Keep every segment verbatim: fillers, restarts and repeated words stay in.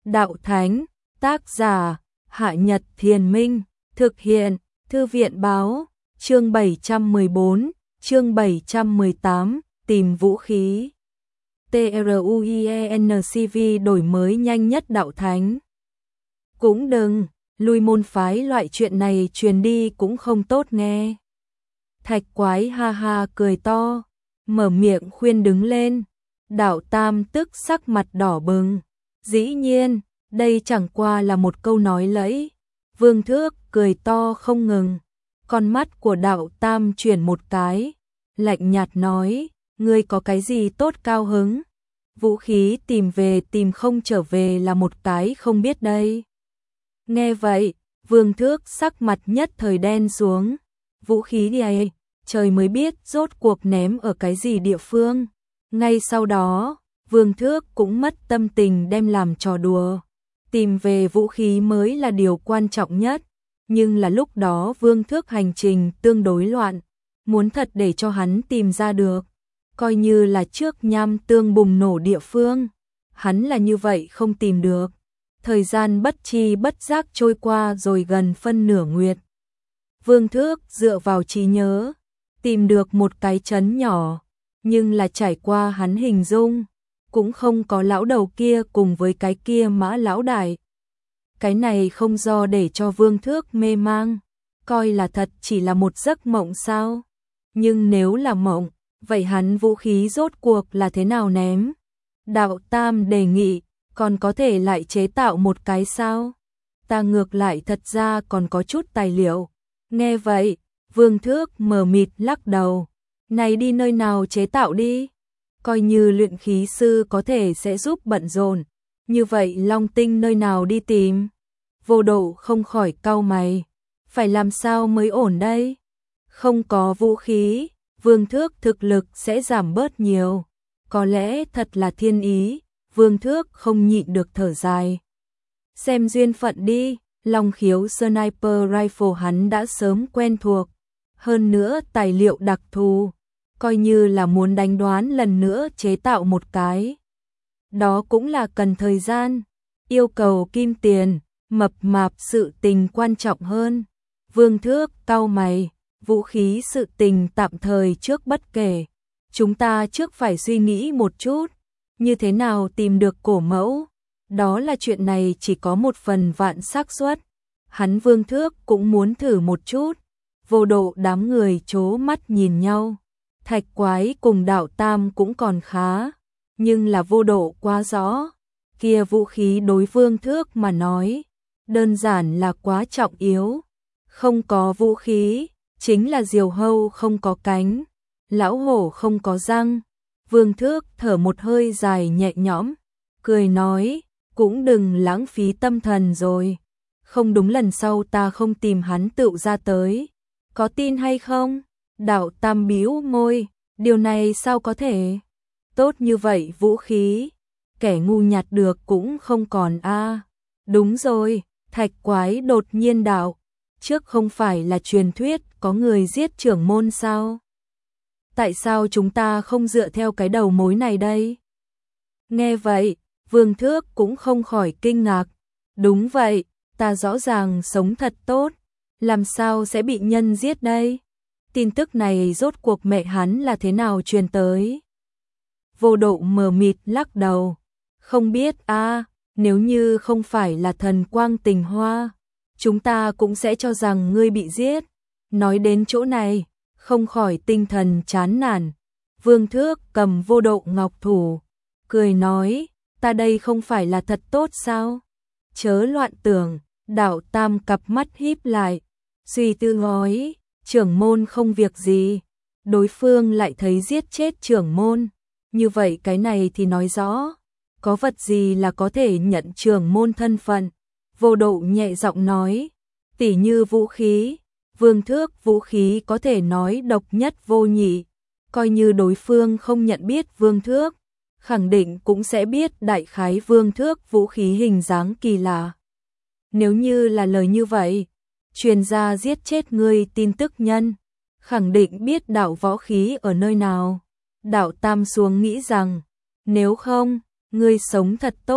Đạo Thánh, tác giả, Hạ Nhật Thiền Minh, thực hiện, Thư viện Báo, chương bảy trăm mười bốn, chương bảy trăm mười tám, tìm vũ khí. TRUIENCV đổi mới nhanh nhất Đạo Thánh. Cũng đừng, lui môn phái loại chuyện này truyền đi cũng không tốt nghe. Thạch Quái ha ha cười to, mở miệng khuyên đứng lên. Đạo Tam tức sắc mặt đỏ bừng. Dĩ nhiên, đây chẳng qua là một câu nói lẫy. Vương Thước cười to không ngừng. Con mắt của Đạo Tam chuyển một cái, lạnh nhạt nói, ngươi có cái gì tốt cao hứng? Vũ khí tìm về tìm không trở về là một cái không biết đây. Nghe vậy, Vương Thước sắc mặt nhất thời đen xuống. Vũ khí đi ấy, trời mới biết rốt cuộc ném ở cái gì địa phương. Ngay sau đó, Vương Thước cũng mất tâm tình đem làm trò đùa. Tìm về vũ khí mới là điều quan trọng nhất. Nhưng là lúc đó Vương Thước hành trình tương đối loạn. Muốn thật để cho hắn tìm ra được. Coi như là trước nham tương bùng nổ địa phương. Hắn là như vậy không tìm được. Thời gian bất chi bất giác trôi qua rồi gần phân nửa nguyệt. Vương Thước dựa vào trí nhớ, tìm được một cái trấn nhỏ, nhưng là trải qua hắn hình dung, cũng không có lão đầu kia cùng với cái kia Mã lão đại. Cái này không do để cho Vương Thước mê mang, coi là thật chỉ là một giấc mộng sao? Nhưng nếu là mộng, vậy hắn vũ khí rốt cuộc là thế nào ném? Đạo Tam đề nghị, còn có thể lại chế tạo một cái sao? Ta ngược lại thật ra còn có chút tài liệu. Nghe vậy, Vương Thước mờ mịt lắc đầu. Này đi nơi nào chế tạo đi? Coi như luyện khí sư có thể sẽ giúp bận rộn. Như vậy Long Tinh nơi nào đi tìm? Vô Độ không khỏi cau mày. Phải làm sao mới ổn đây? Không có vũ khí, Vương Thước thực lực sẽ giảm bớt nhiều. Có lẽ thật là thiên ý. Vương Thước không nhịn được thở dài. Xem duyên phận đi, Long Khiếu Sniper Rifle hắn đã sớm quen thuộc. Hơn nữa tài liệu đặc thù, coi như là muốn đánh đoán lần nữa chế tạo một cái. Đó cũng là cần thời gian, yêu cầu kim tiền, mập mạp sự tình quan trọng hơn. Vương Thước cau mày, vũ khí sự tình tạm thời trước bất kể. Chúng ta trước phải suy nghĩ một chút. Như thế nào tìm được cổ mẫu? Đó là chuyện này chỉ có một phần vạn xác suất. Hắn Vương Thước cũng muốn thử một chút. Vô Độ đám người chố mắt nhìn nhau. Thạch Quái cùng Đạo Tam cũng còn khá. Nhưng là Vô Độ quá rõ. Kia vũ khí đối Vương Thước mà nói. Đơn giản là quá trọng yếu. Không có vũ khí, chính là diều hâu không có cánh. Lão hổ không có răng. Vương Thước thở một hơi dài nhẹ nhõm, cười nói, cũng đừng lãng phí tâm thần rồi. Không đúng lần sau ta không tìm hắn tựu ra tới. Có tin hay không? Đạo Tam bĩu môi, điều này sao có thể? Tốt như vậy vũ khí, kẻ ngu nhặt được cũng không còn a. À. Đúng rồi, Thạch Quái đột nhiên đạo, trước không phải là truyền thuyết có người giết trưởng môn sao? Tại sao chúng ta không dựa theo cái đầu mối này đây? Nghe vậy, Vương Thước cũng không khỏi kinh ngạc. Đúng vậy, ta rõ ràng sống thật tốt, làm sao sẽ bị nhân giết đây? Tin tức này rốt cuộc mẹ hắn là thế nào truyền tới? Vô Độ mờ mịt lắc đầu. Không biết a, à, nếu như không phải là thần quang tình hoa, chúng ta cũng sẽ cho rằng ngươi bị giết. Nói đến chỗ này, không khỏi tinh thần chán nản. Vương Thước cầm Vô Độ ngọc thủ, cười nói, ta đây không phải là thật tốt sao? Chớ loạn tưởng. Đạo Tam cặp mắt híp lại, suy tư nói, trưởng môn không việc gì. Đối phương lại thấy giết chết trưởng môn. Như vậy cái này thì nói rõ, có vật gì là có thể nhận trưởng môn thân phận. Vô Độ nhẹ giọng nói, tỉ như vũ khí. Vương Thước vũ khí có thể nói độc nhất vô nhị, coi như đối phương không nhận biết Vương Thước, khẳng định cũng sẽ biết đại khái Vương Thước vũ khí hình dáng kỳ lạ. Nếu như là lời như vậy, truyền ra giết chết ngươi tin tức nhân, khẳng định biết đạo võ khí ở nơi nào. Đạo Tam xuống nghĩ rằng, nếu không, ngươi sống thật tốt,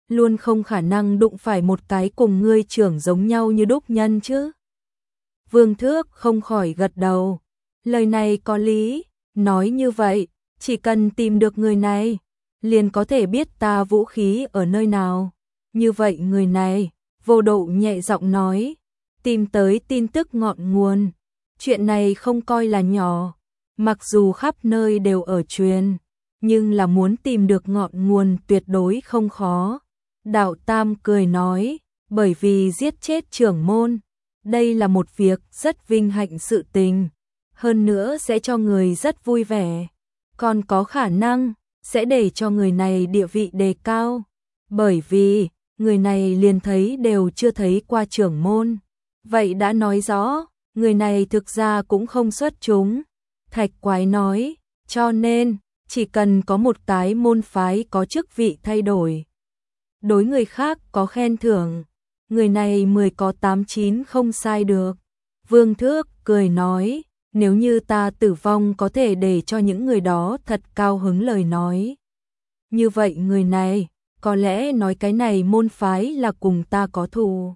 luôn không khả năng đụng phải một cái cùng ngươi trưởng giống nhau như đúc nhân chứ. Vương Thước không khỏi gật đầu, lời này có lý, nói như vậy, chỉ cần tìm được người này, liền có thể biết ta vũ khí ở nơi nào. Như vậy người này, Vô Độ nhẹ giọng nói, tìm tới tin tức ngọn nguồn, chuyện này không coi là nhỏ, mặc dù khắp nơi đều ở truyền, nhưng là muốn tìm được ngọn nguồn tuyệt đối không khó. Đạo Tam cười nói, bởi vì giết chết trưởng môn, đây là một việc rất vinh hạnh sự tình, hơn nữa sẽ cho người rất vui vẻ, còn có khả năng sẽ để cho người này địa vị đề cao, bởi vì người này liền thấy đều chưa thấy qua trưởng môn. Vậy đã nói rõ, người này thực ra cũng không xuất chúng. Thạch Quái nói, cho nên, chỉ cần có một cái môn phái có chức vị thay đổi, đối người khác có khen thưởng, người này mười có tám chín không sai được. Vương Thước cười nói, nếu như ta tử vong có thể để cho những người đó thật cao hứng lời nói. Như vậy người này, có lẽ nói cái này môn phái là cùng ta có thù.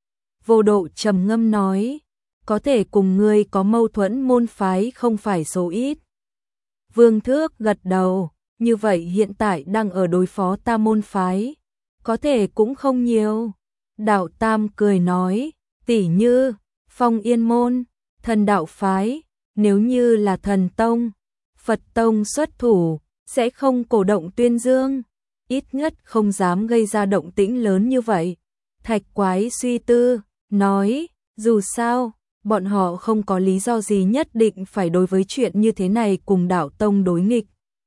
Vô Độ trầm ngâm nói, có thể cùng ngươi có mâu thuẫn môn phái không phải số ít. Vương Thước gật đầu, như vậy hiện tại đang ở đối phó ta môn phái, có thể cũng không nhiều. Đạo Tam cười nói, tỉ như, Phong Yên môn, Thần đạo phái, nếu như là Thần tông, Phật tông xuất thủ, sẽ không cổ động tuyên dương, ít nhất không dám gây ra động tĩnh lớn như vậy. Thạch Quái suy tư, nói, dù sao, bọn họ không có lý do gì nhất định phải đối với chuyện như thế này cùng đạo tông đối nghịch.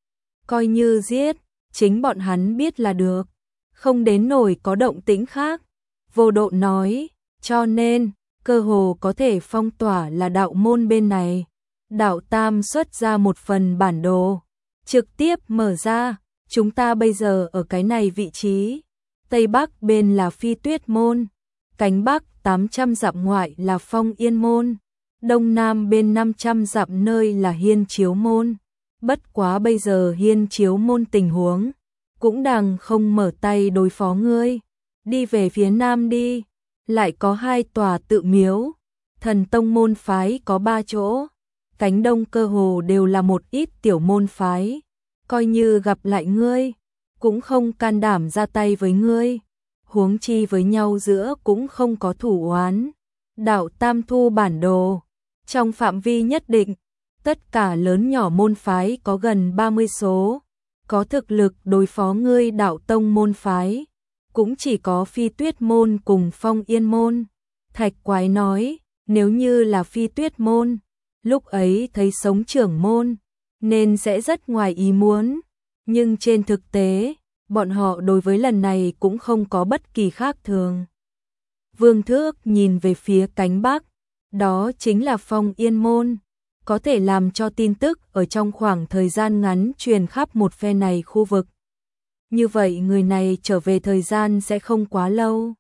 Coi như giết, chính bọn hắn biết là được, không đến nổi có động tĩnh khác. Vô Độ nói, cho nên, cơ hồ có thể phong tỏa là đạo môn bên này. Đạo Tam xuất ra một phần bản đồ, trực tiếp mở ra, chúng ta bây giờ ở cái này vị trí. Tây Bắc bên là Phi Tuyết môn, cánh Bắc tám trăm dặm ngoại là Phong Yên môn, Đông Nam bên năm trăm dặm nơi là Hiên Chiếu môn. Bất quá bây giờ Hiên Chiếu môn tình huống, cũng đang không mở tay đối phó ngươi. Đi về phía Nam đi, lại có hai tòa tự miếu, Thần tông môn phái có ba chỗ, cánh Đông cơ hồ đều là một ít tiểu môn phái, coi như gặp lại ngươi, cũng không can đảm ra tay với ngươi, huống chi với nhau giữa cũng không có thủ oán. Đạo Tam thu bản đồ, trong phạm vi nhất định, tất cả lớn nhỏ môn phái có gần ba mươi số, có thực lực đối phó ngươi đạo tông môn phái, cũng chỉ có Phi Tuyết môn cùng Phong Yên môn. Thạch Quái nói, nếu như là Phi Tuyết môn, lúc ấy thấy sống trưởng môn, nên sẽ rất ngoài ý muốn, nhưng trên thực tế, bọn họ đối với lần này cũng không có bất kỳ khác thường. Vương Thước nhìn về phía cánh Bắc, đó chính là Phong Yên môn, có thể làm cho tin tức ở trong khoảng thời gian ngắn truyền khắp một phe này khu vực. Như vậy người này trở về thời gian sẽ không quá lâu.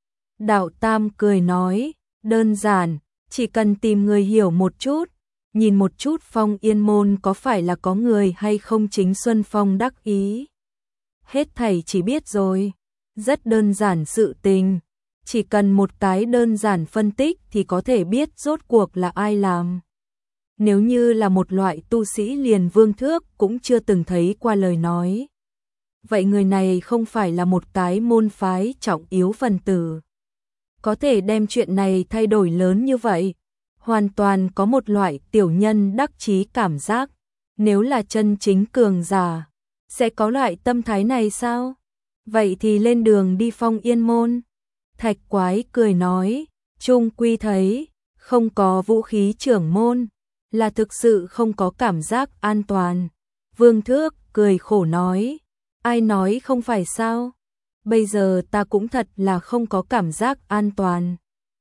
Đạo Tam cười nói, đơn giản, chỉ cần tìm người hiểu một chút, nhìn một chút Phong Yên môn có phải là có người hay không chính Xuân Phong đắc ý. Hết thảy chỉ biết rồi, rất đơn giản sự tình, chỉ cần một cái đơn giản phân tích thì có thể biết rốt cuộc là ai làm. Nếu như là một loại tu sĩ liền Vương Thước cũng chưa từng thấy qua lời nói. Vậy người này không phải là một cái môn phái trọng yếu phần tử. Có thể đem chuyện này thay đổi lớn như vậy, hoàn toàn có một loại tiểu nhân đắc chí cảm giác. Nếu là chân chính cường giả, sẽ có loại tâm thái này sao? Vậy thì lên đường đi Phong Yên môn. Thạch Quái cười nói, chung quy thấy, không có vũ khí trưởng môn, là thực sự không có cảm giác an toàn. Vương Thước cười khổ nói, ai nói không phải sao? Bây giờ ta cũng thật là không có cảm giác an toàn.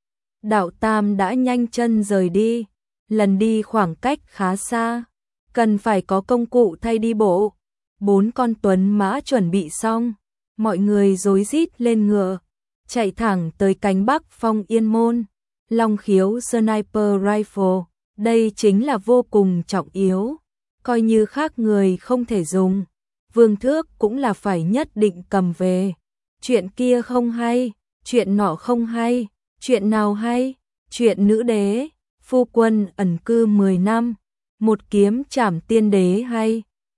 Đạo Tam đã nhanh chân rời đi, lần đi khoảng cách khá xa, cần phải có công cụ thay đi bộ. Bốn con tuấn mã chuẩn bị xong, mọi người rối rít lên ngựa, chạy thẳng tới cánh Bắc Phong Yên môn. Long khiếu sniper rifle, đây chính là vô cùng trọng yếu, coi như khác người không thể dùng, Vương Thước cũng là phải nhất định cầm về. chuyện kia không hay, chuyện nọ không hay, chuyện nào hay, chuyện nữ đế, phu quân ẩn cư mười năm, một kiếm trảm tiên đế hay.